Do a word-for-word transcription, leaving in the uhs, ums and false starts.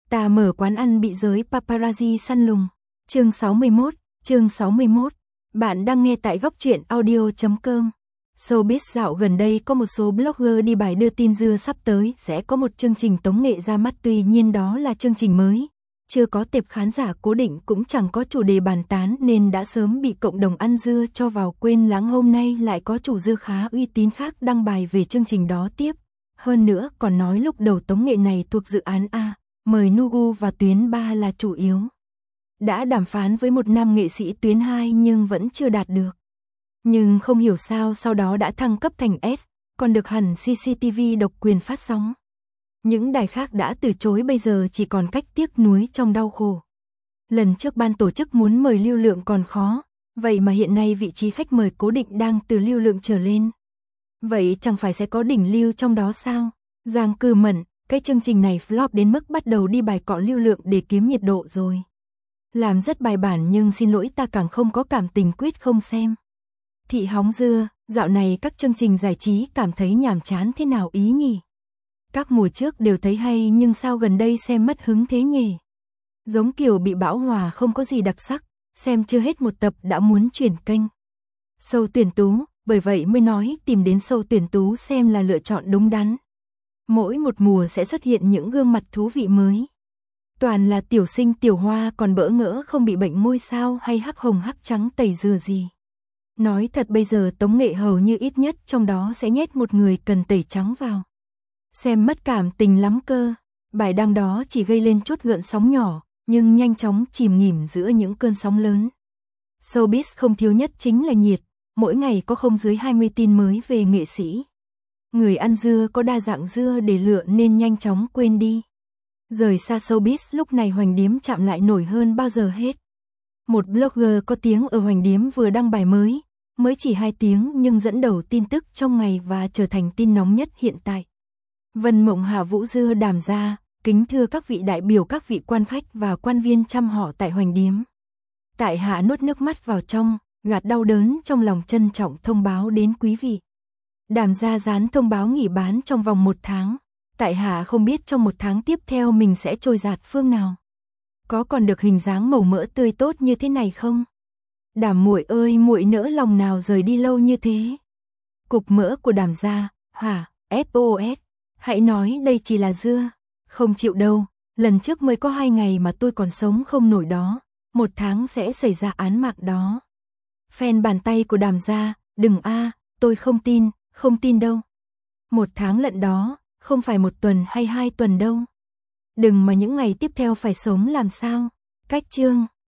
Ta mở quán ăn bị giới paparazzi săn lùng. Chương sáu mươi mốt, chương sáu mươi mốt. Bạn đang nghe tại góc truyện audio chấm com. Showbiz dạo gần đây có một số blogger đi bài đưa tin dưa sắp tới sẽ có một chương trình tống nghệ ra mắt, tuy nhiên đó là chương trình mới. Chưa có tệp khán giả cố định, cũng chẳng có chủ đề bàn tán nên đã sớm bị cộng đồng ăn dưa cho vào quên lãng. Hôm nay lại có chủ dưa khá uy tín khác đăng bài về chương trình đó tiếp. Hơn nữa còn nói lúc đầu tống nghệ này thuộc dự án A, mời Nugu và tuyến ba là chủ yếu. Đã đàm phán với một nam nghệ sĩ tuyến hai nhưng vẫn chưa đạt được. Nhưng không hiểu sao sau đó đã thăng cấp thành S, còn được hẳn xê xê tê vê độc quyền phát sóng. Những đài khác đã từ chối, bây giờ chỉ còn cách tiếc nuối trong đau khổ. Lần trước ban tổ chức muốn mời Lưu Lượng còn khó, vậy mà hiện nay vị trí khách mời cố định đang từ Lưu Lượng trở lên. Vậy chẳng phải sẽ có đỉnh lưu trong đó sao? Giang Cư Mẫn, cái chương trình này flop đến mức bắt đầu đi bài cọ Lưu Lượng để kiếm nhiệt độ rồi. Làm rất bài bản nhưng xin lỗi ta càng không có cảm tình, quyết không xem. Thị Hóng Dưa, dạo này các chương trình giải trí cảm thấy nhàm chán thế nào ý nhỉ? Các mùa trước đều thấy hay nhưng sao gần đây xem mất hứng thế nhỉ? Giống kiểu bị bão hòa, không có gì đặc sắc, xem chưa hết một tập đã muốn chuyển kênh. Show tuyển tú, bởi vậy mới nói tìm đến show tuyển tú xem là lựa chọn đúng đắn. Mỗi một mùa sẽ xuất hiện những gương mặt thú vị mới. Toàn là tiểu sinh tiểu hoa, còn bỡ ngỡ không bị bệnh môi sao hay hắc hồng hắc trắng tẩy dừa gì. Nói thật bây giờ tống nghệ hầu như ít nhất trong đó sẽ nhét một người cần tẩy trắng vào. Xem mất cảm tình lắm cơ. Bài đăng đó chỉ gây lên chút gợn sóng nhỏ, nhưng nhanh chóng chìm nghỉm giữa những cơn sóng lớn. Showbiz không thiếu nhất chính là nhiệt, mỗi ngày có không dưới hai mươi tin mới về nghệ sĩ. Người ăn dưa có đa dạng dưa để lựa nên nhanh chóng quên đi. Rời xa showbiz lúc này Hoành Điếm chạm lại nổi hơn bao giờ hết. Một blogger có tiếng ở Hoành Điếm vừa đăng bài mới, mới chỉ hai tiếng nhưng dẫn đầu tin tức trong ngày và trở thành tin nóng nhất hiện tại. Vân Mộng Hạ Vũ Dưa Đàm Gia, kính thưa các vị đại biểu, các vị quan khách và quan viên chăm họ tại Hoành Điếm. Tại hạ nuốt nước mắt vào trong, gạt đau đớn trong lòng, trân trọng thông báo đến quý vị. Đàm Gia dán thông báo nghỉ bán trong vòng một tháng. Tại hạ không biết trong một tháng tiếp theo mình sẽ trôi dạt phương nào. Có còn được hình dáng màu mỡ tươi tốt như thế này không? Đàm muội ơi, muội nỡ lòng nào rời đi lâu như thế. Cục mỡ của Đàm Gia, hả, ét o ét, hãy nói đây chỉ là dưa. Không chịu đâu, lần trước mới có hai ngày mà tôi còn sống không nổi đó. Một tháng sẽ xảy ra án mạng đó. Fan bàn tay của Đàm Gia, đừng a, tôi không tin, không tin đâu. Một tháng lận đó, không phải một tuần hay hai tuần đâu. Đừng mà những ngày tiếp theo phải sống làm sao. Cách chương